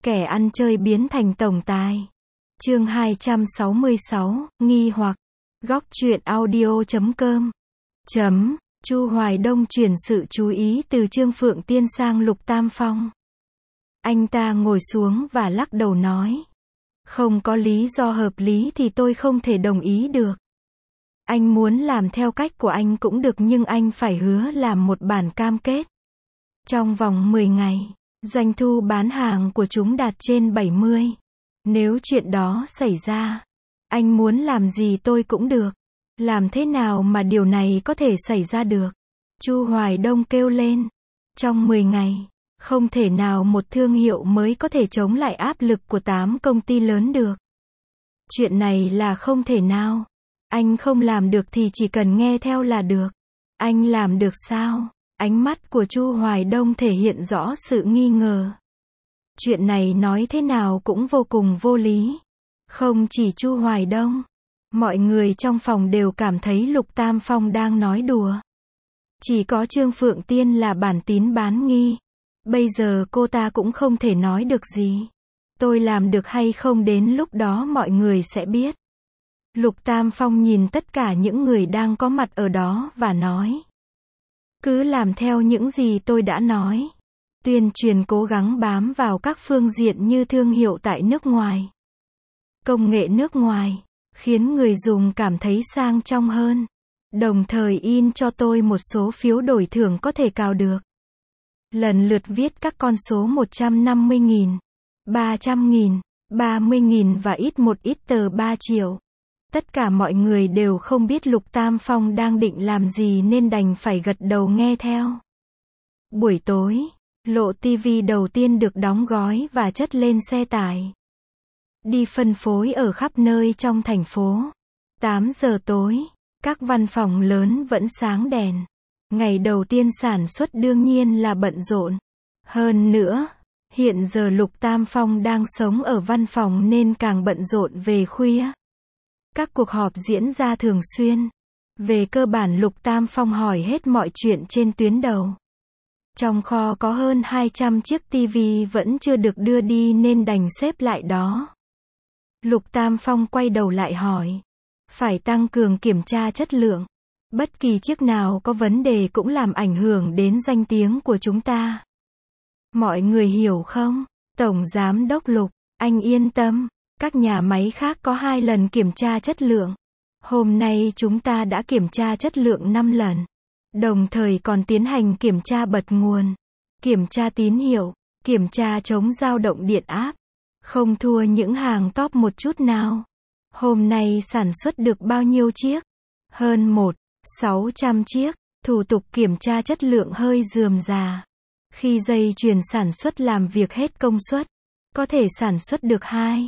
Kẻ ăn chơi biến thành tổng tài. Chương 266, nghi hoặc. Góc truyện audio.com. Chu Hoài Đông chuyển sự chú ý từ Trương Phượng Tiên sang Lục Tam Phong. Anh ta ngồi xuống và lắc đầu nói. Không có lý do hợp lý thì tôi không thể đồng ý được. Anh muốn làm theo cách của anh cũng được nhưng anh phải hứa làm một bản cam kết. Trong vòng 10 ngày, doanh thu bán hàng của chúng đạt trên 70. Nếu chuyện đó xảy ra, anh muốn làm gì tôi cũng được. Làm thế nào mà điều này có thể xảy ra được? Chu Hoài Đông kêu lên. Trong 10 ngày, không thể nào một thương hiệu mới có thể chống lại áp lực của 8 công ty lớn được. Chuyện này là không thể nào. Anh không làm được thì chỉ cần nghe theo là được. Anh làm được sao? Ánh mắt của Chu Hoài Đông thể hiện rõ sự nghi ngờ. Chuyện này nói thế nào cũng vô cùng vô lý. Không chỉ Chu Hoài Đông, mọi người trong phòng đều cảm thấy Lục Tam Phong đang nói đùa. Chỉ có Trương Phượng Tiên là bản tín bán nghi. Bây giờ cô ta cũng không thể nói được gì. Tôi làm được hay không đến lúc đó mọi người sẽ biết. Lục Tam Phong nhìn tất cả những người đang có mặt ở đó và nói. Cứ làm theo những gì tôi đã nói. Tuyên truyền cố gắng bám vào các phương diện như thương hiệu tại nước ngoài. Công nghệ nước ngoài, khiến người dùng cảm thấy sang trọng hơn. Đồng thời in cho tôi một số phiếu đổi thưởng có thể cào được. Lần lượt viết các con số 150.000, 300.000, 30.000 và một ít tờ 3 triệu. Tất cả mọi người đều không biết Lục Tam Phong đang định làm gì nên đành phải gật đầu nghe theo. Buổi tối, lộ TV đầu tiên được đóng gói và chất lên xe tải. Đi phân phối ở khắp nơi trong thành phố. 8 giờ tối, các văn phòng lớn vẫn sáng đèn. Ngày đầu tiên sản xuất đương nhiên là bận rộn. Hơn nữa, hiện giờ Lục Tam Phong đang sống ở văn phòng nên càng bận rộn về khuya. Các cuộc họp diễn ra thường xuyên. Về cơ bản Lục Tam Phong hỏi hết mọi chuyện trên tuyến đầu. Trong kho có hơn 200 chiếc TV vẫn chưa được đưa đi nên đành xếp lại đó. Lục Tam Phong quay đầu lại hỏi. Phải tăng cường kiểm tra chất lượng. Bất kỳ chiếc nào có vấn đề cũng làm ảnh hưởng đến danh tiếng của chúng ta. Mọi người hiểu không? Tổng Giám đốc Lục, anh yên tâm. Các nhà máy khác có 2 lần kiểm tra chất lượng. Hôm nay chúng ta đã kiểm tra chất lượng 5 lần. Đồng thời còn tiến hành kiểm tra bật nguồn, kiểm tra tín hiệu, kiểm tra chống dao động điện áp. Không thua những hàng top một chút nào. Hôm nay sản xuất được bao nhiêu chiếc? Hơn 600 chiếc. Thủ tục kiểm tra chất lượng hơi rườm rà. Khi dây chuyền sản xuất làm việc hết công suất, có thể sản xuất được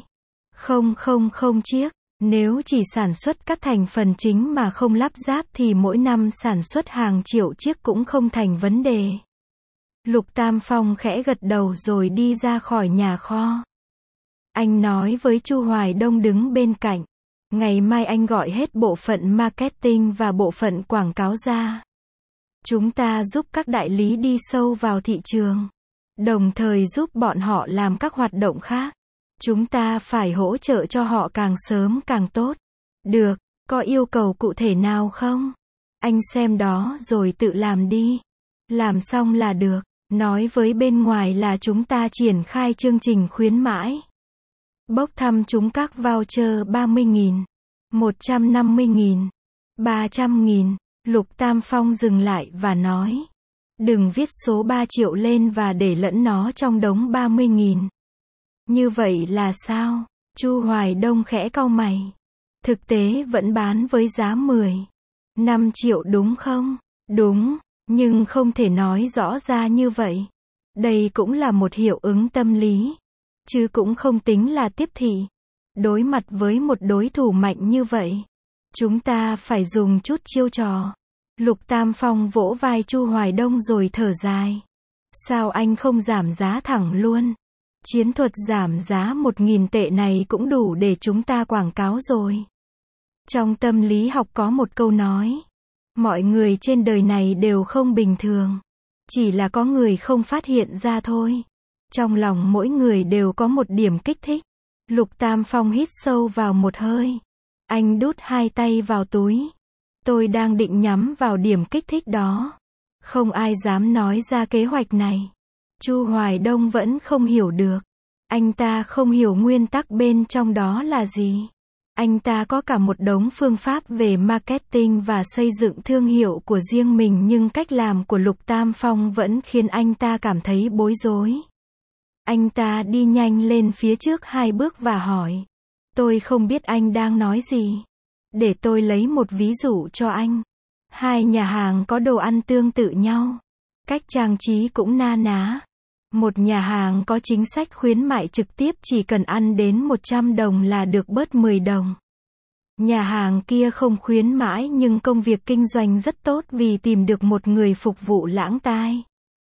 2,000 chiếc. Nếu chỉ sản xuất các thành phần chính mà không lắp ráp thì mỗi năm sản xuất hàng triệu chiếc cũng không thành vấn đề. Lục Tam Phong khẽ gật đầu rồi đi ra khỏi nhà kho. Anh nói với Chu Hoài Đông đứng bên cạnh. Ngày mai anh gọi hết bộ phận marketing và bộ phận quảng cáo ra. Chúng ta giúp các đại lý đi sâu vào thị trường. Đồng thời giúp bọn họ làm các hoạt động khác. Chúng ta phải hỗ trợ cho họ càng sớm càng tốt. Được, có yêu cầu cụ thể nào không? Anh xem đó rồi tự làm đi. Làm xong là được. Nói với bên ngoài là chúng ta triển khai chương trình khuyến mãi. Bốc thăm chúng các voucher 30.000, 150.000, 300.000. Lục Tam Phong dừng lại và nói. Đừng viết số 3 triệu lên và để lẫn nó trong đống 30.000. Như vậy là sao? Chu Hoài Đông khẽ cau mày. Thực tế vẫn bán với giá 5 triệu đúng không? Đúng, nhưng không thể nói rõ ra như vậy. Đây cũng là một hiệu ứng tâm lý. Chứ cũng không tính là tiếp thị. Đối mặt với một đối thủ mạnh như vậy, chúng ta phải dùng chút chiêu trò. Lục Tam Phong vỗ vai Chu Hoài Đông rồi thở dài. Sao anh không giảm giá thẳng luôn? Chiến thuật giảm giá 1.000 tệ này cũng đủ để chúng ta quảng cáo rồi. Trong tâm lý học có một câu nói. Mọi người trên đời này đều không bình thường. Chỉ là có người không phát hiện ra thôi. Trong lòng mỗi người đều có một điểm kích thích. Lục Tam Phong hít sâu vào một hơi. Anh đút hai tay vào túi. Tôi đang định nhắm vào điểm kích thích đó. Không ai dám nói ra kế hoạch này. Chu Hoài Đông vẫn không hiểu được. Anh ta không hiểu nguyên tắc bên trong đó là gì. Anh ta có cả một đống phương pháp về marketing và xây dựng thương hiệu của riêng mình, nhưng cách làm của Lục Tam Phong vẫn khiến anh ta cảm thấy bối rối. Anh ta đi nhanh lên phía trước 2 bước và hỏi. Tôi không biết anh đang nói gì. Để tôi lấy một ví dụ cho anh. 2 nhà hàng có đồ ăn tương tự nhau. Cách trang trí cũng na ná. Một nhà hàng có chính sách khuyến mại trực tiếp, chỉ cần ăn đến 100 đồng là được bớt 10 đồng. Nhà hàng kia không khuyến mãi nhưng công việc kinh doanh rất tốt vì tìm được một người phục vụ lãng tai.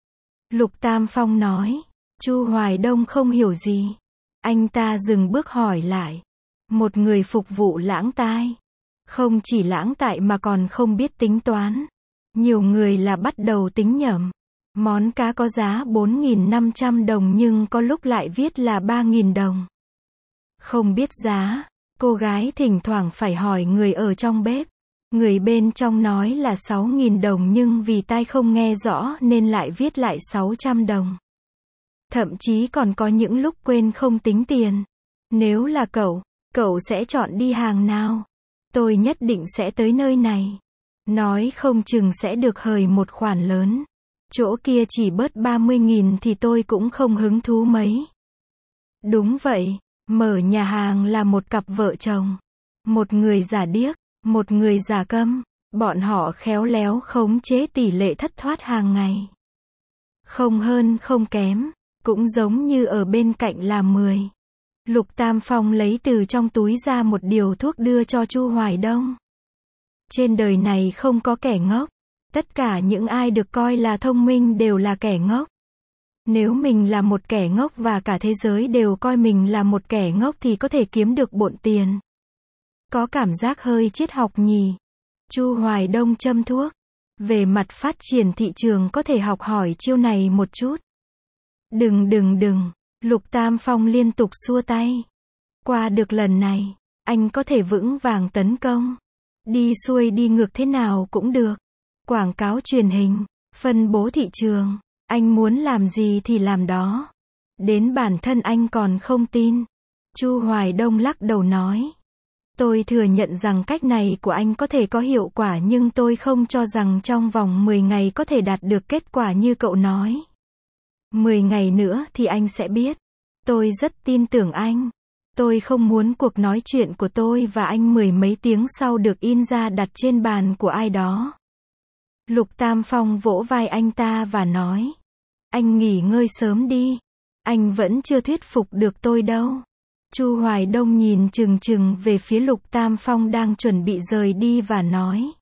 Lục Tam Phong nói. Chu Hoài Đông không hiểu gì. Anh ta dừng bước hỏi lại. Một người phục vụ lãng tai. Không chỉ lãng tại mà còn không biết tính toán. Nhiều người là bắt đầu tính nhầm. Món cá có giá 4.500 đồng nhưng có lúc lại viết là 3.000 đồng. Không biết giá, cô gái thỉnh thoảng phải hỏi người ở trong bếp. Người bên trong nói là 6.000 đồng nhưng vì tai không nghe rõ nên lại viết lại 600 đồng. Thậm chí còn có những lúc quên không tính tiền. Nếu là cậu sẽ chọn đi hàng nào? Tôi nhất định sẽ tới nơi này. Nói không chừng sẽ được hời một khoản lớn. Chỗ kia chỉ bớt 30.000 thì tôi cũng không hứng thú mấy. Đúng vậy, mở nhà hàng là một cặp vợ chồng. Một người giả điếc, một người giả câm. Bọn họ khéo léo khống chế tỷ lệ thất thoát hàng ngày. Không hơn không kém, cũng giống như ở bên cạnh là 10. Lục Tam Phong lấy từ trong túi ra một điều thuốc đưa cho Chu Hoài Đông. Trên đời này không có kẻ ngốc. Tất cả những ai được coi là thông minh đều là kẻ ngốc. Nếu mình là một kẻ ngốc và cả thế giới đều coi mình là một kẻ ngốc thì có thể kiếm được bộn tiền. Có cảm giác hơi triết học nhỉ? Chu Hoài Đông châm thuốc. Về mặt phát triển thị trường có thể học hỏi chiêu này một chút. Đừng. Lục Tam Phong liên tục xua tay. Qua được lần này, anh có thể vững vàng tấn công. Đi xuôi đi ngược thế nào cũng được. Quảng cáo truyền hình, phân bố thị trường, anh muốn làm gì thì làm đó. Đến bản thân anh còn không tin. Chu Hoài Đông lắc đầu nói. Tôi thừa nhận rằng cách này của anh có thể có hiệu quả nhưng tôi không cho rằng trong vòng 10 ngày có thể đạt được kết quả như cậu nói. 10 ngày nữa thì anh sẽ biết. Tôi rất tin tưởng anh. Tôi không muốn cuộc nói chuyện của tôi và anh 10 mấy tiếng sau được in ra đặt trên bàn của ai đó. Lục Tam Phong vỗ vai anh ta và nói. Anh nghỉ ngơi sớm đi. Anh vẫn chưa thuyết phục được tôi đâu. Chu Hoài Đông nhìn chừng về phía Lục Tam Phong đang chuẩn bị rời đi và nói.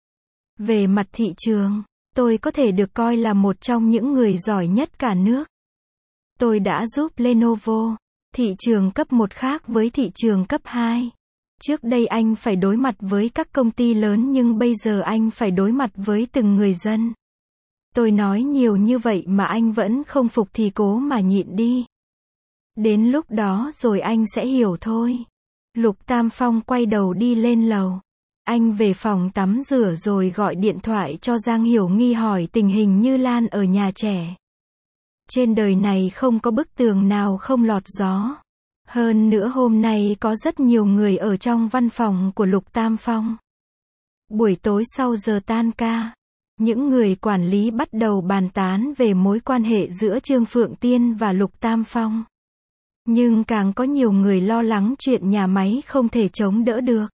Về mặt thị trường, tôi có thể được coi là một trong những người giỏi nhất cả nước. Tôi đã giúp Lenovo, thị trường cấp 1 khác với thị trường cấp 2. Trước đây anh phải đối mặt với các công ty lớn nhưng bây giờ anh phải đối mặt với từng người dân. Tôi nói nhiều như vậy mà anh vẫn không phục thì cố mà nhịn đi. Đến lúc đó rồi anh sẽ hiểu thôi. Lục Tam Phong quay đầu đi lên lầu. Anh về phòng tắm rửa rồi gọi điện thoại cho Giang Hiểu Nghi hỏi tình hình Như Lan ở nhà trẻ. Trên đời này không có bức tường nào không lọt gió. Hơn nữa hôm nay có rất nhiều người ở trong văn phòng của Lục Tam Phong. Buổi tối sau giờ tan ca, những người quản lý bắt đầu bàn tán về mối quan hệ giữa Trương Phượng Tiên và Lục Tam Phong. Nhưng càng có nhiều người lo lắng chuyện nhà máy không thể chống đỡ được.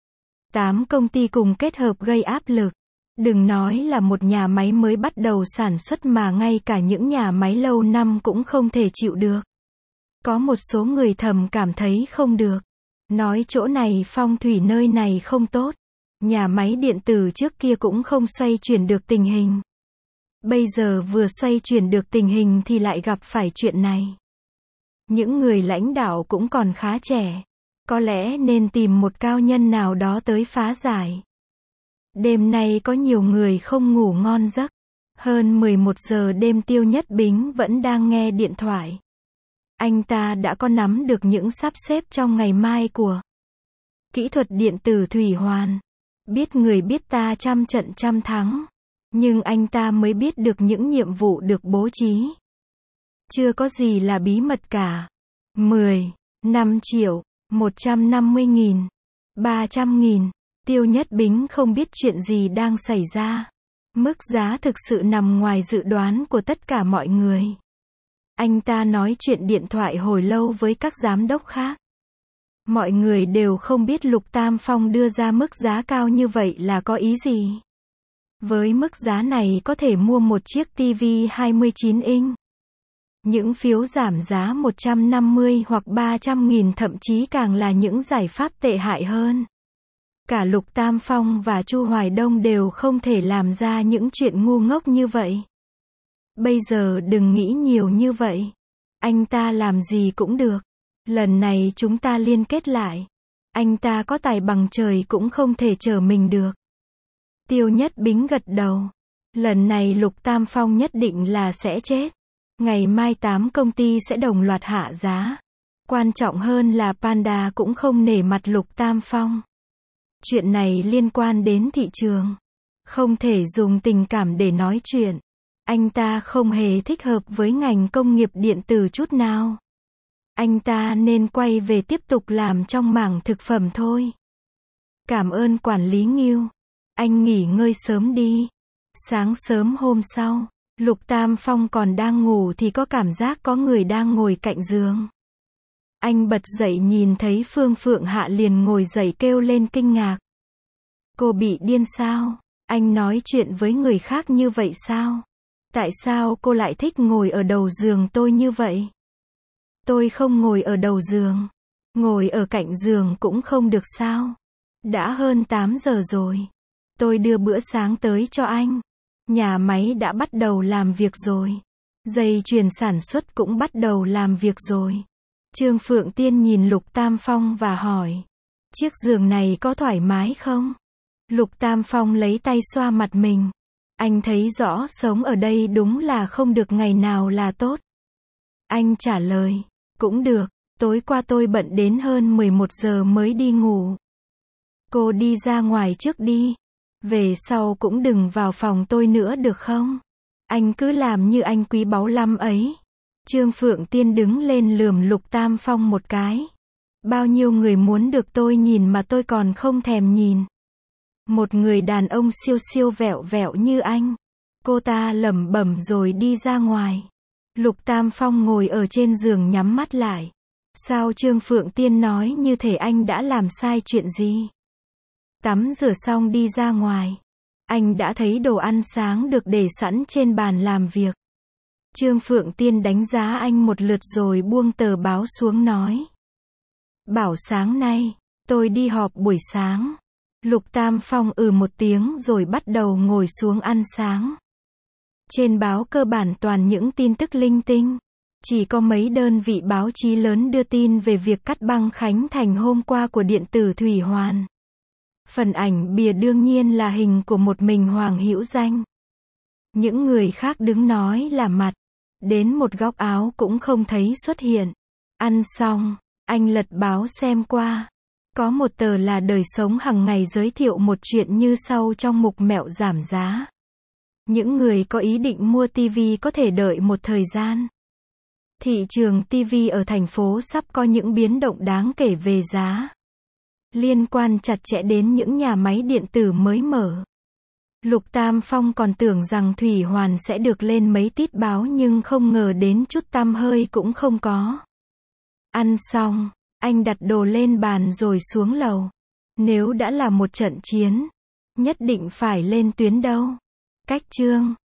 8 công ty cùng kết hợp gây áp lực. Đừng nói là một nhà máy mới bắt đầu sản xuất mà ngay cả những nhà máy lâu năm cũng không thể chịu được. Có một số người thầm cảm thấy không được. Nói chỗ này phong thủy nơi này không tốt. Nhà máy điện tử trước kia cũng không xoay chuyển được tình hình. Bây giờ vừa xoay chuyển được tình hình thì lại gặp phải chuyện này. Những người lãnh đạo cũng còn khá trẻ. Có lẽ nên tìm một cao nhân nào đó tới phá giải. Đêm nay có nhiều người không ngủ ngon giấc. Hơn 11 giờ đêm Tiêu Nhất Bính vẫn đang nghe điện thoại. Anh ta đã có nắm được những sắp xếp trong ngày mai của kỹ thuật điện tử Thủy Hoàn. Biết người biết ta trăm trận trăm thắng. Nhưng anh ta mới biết được những nhiệm vụ được bố trí. Chưa có gì là bí mật cả. 10, 5 triệu, 150.000, 300.000. Tiêu Nhất Bính không biết chuyện gì đang xảy ra. Mức giá thực sự nằm ngoài dự đoán của tất cả mọi người. Anh ta nói chuyện điện thoại hồi lâu với các giám đốc khác. Mọi người đều không biết Lục Tam Phong đưa ra mức giá cao như vậy là có ý gì. Với mức giá này có thể mua một chiếc TV 29 inch. Những phiếu giảm giá 150 hoặc 300.000 thậm chí càng là những giải pháp tệ hại hơn. Cả Lục Tam Phong và Chu Hoài Đông đều không thể làm ra những chuyện ngu ngốc như vậy. Bây giờ đừng nghĩ nhiều như vậy. Anh ta làm gì cũng được. Lần này chúng ta liên kết lại. Anh ta có tài bằng trời cũng không thể chở mình được. Tiêu Nhất Bính gật đầu. Lần này Lục Tam Phong nhất định là sẽ chết. Ngày mai 8 công ty sẽ đồng loạt hạ giá. Quan trọng hơn là Panda cũng không nể mặt Lục Tam Phong. Chuyện này liên quan đến thị trường. Không thể dùng tình cảm để nói chuyện. Anh ta không hề thích hợp với ngành công nghiệp điện tử chút nào. Anh ta nên quay về tiếp tục làm trong mảng thực phẩm thôi. Cảm ơn quản lý Ngưu. Anh nghỉ ngơi sớm đi. Sáng sớm hôm sau, Lục Tam Phong còn đang ngủ thì có cảm giác có người đang ngồi cạnh giường. Anh bật dậy nhìn thấy Phương Phượng Hạ liền ngồi dậy kêu lên kinh ngạc. Cô bị điên sao? Anh nói chuyện với người khác như vậy sao? Tại sao cô lại thích ngồi ở đầu giường tôi như vậy? Tôi không ngồi ở đầu giường. Ngồi ở cạnh giường cũng không được sao? Đã hơn 8 giờ rồi. Tôi đưa bữa sáng tới cho anh. Nhà máy đã bắt đầu làm việc rồi. Dây chuyền sản xuất cũng bắt đầu làm việc rồi. Trương Phượng Tiên nhìn Lục Tam Phong và hỏi. Chiếc giường này có thoải mái không? Lục Tam Phong lấy tay xoa mặt mình. Anh thấy rõ sống ở đây đúng là không được ngày nào là tốt. Anh trả lời. Cũng được, tối qua tôi bận đến hơn 11 giờ mới đi ngủ. Cô đi ra ngoài trước đi. Về sau cũng đừng vào phòng tôi nữa được không? Anh cứ làm như anh quý báu lắm ấy. Trương Phượng Tiên đứng lên lườm Lục Tam Phong một cái. Bao nhiêu người muốn được tôi nhìn mà tôi còn không thèm nhìn. Một người đàn ông siêu siêu vẹo vẹo như anh. Cô ta lẩm bẩm rồi đi ra ngoài. Lục Tam Phong ngồi ở trên giường nhắm mắt lại. Sao Trương Phượng Tiên nói như thể anh đã làm sai chuyện gì? Tắm rửa xong đi ra ngoài. Anh đã thấy đồ ăn sáng được để sẵn trên bàn làm việc. Trương Phượng Tiên đánh giá anh một lượt rồi buông tờ báo xuống nói. Bảo sáng nay, tôi đi họp buổi sáng. Lục Tam Phong một tiếng rồi bắt đầu ngồi xuống ăn sáng. Trên báo cơ bản toàn những tin tức linh tinh. Chỉ có mấy đơn vị báo chí lớn đưa tin về việc cắt băng khánh thành hôm qua của điện tử Thủy Hoàn. Phần ảnh bìa đương nhiên là hình của một mình Hoàng Hữu Danh. Những người khác đứng nói là mặt. Đến một góc áo cũng không thấy xuất hiện. Ăn xong, anh lật báo xem qua. Có một tờ là Đời Sống Hàng Ngày giới thiệu một chuyện như sau trong mục mẹo giảm giá. Những người có ý định mua TV có thể đợi một thời gian. Thị trường TV ở thành phố sắp có những biến động đáng kể về giá. Liên quan chặt chẽ đến những nhà máy điện tử mới mở. Lục Tam Phong còn tưởng rằng Thủy Hoàn sẽ được lên mấy tít báo nhưng không ngờ đến chút tăm hơi cũng không có. Ăn xong, anh đặt đồ lên bàn rồi xuống lầu. Nếu đã là một trận chiến, nhất định phải lên tuyến đâu. Cách chương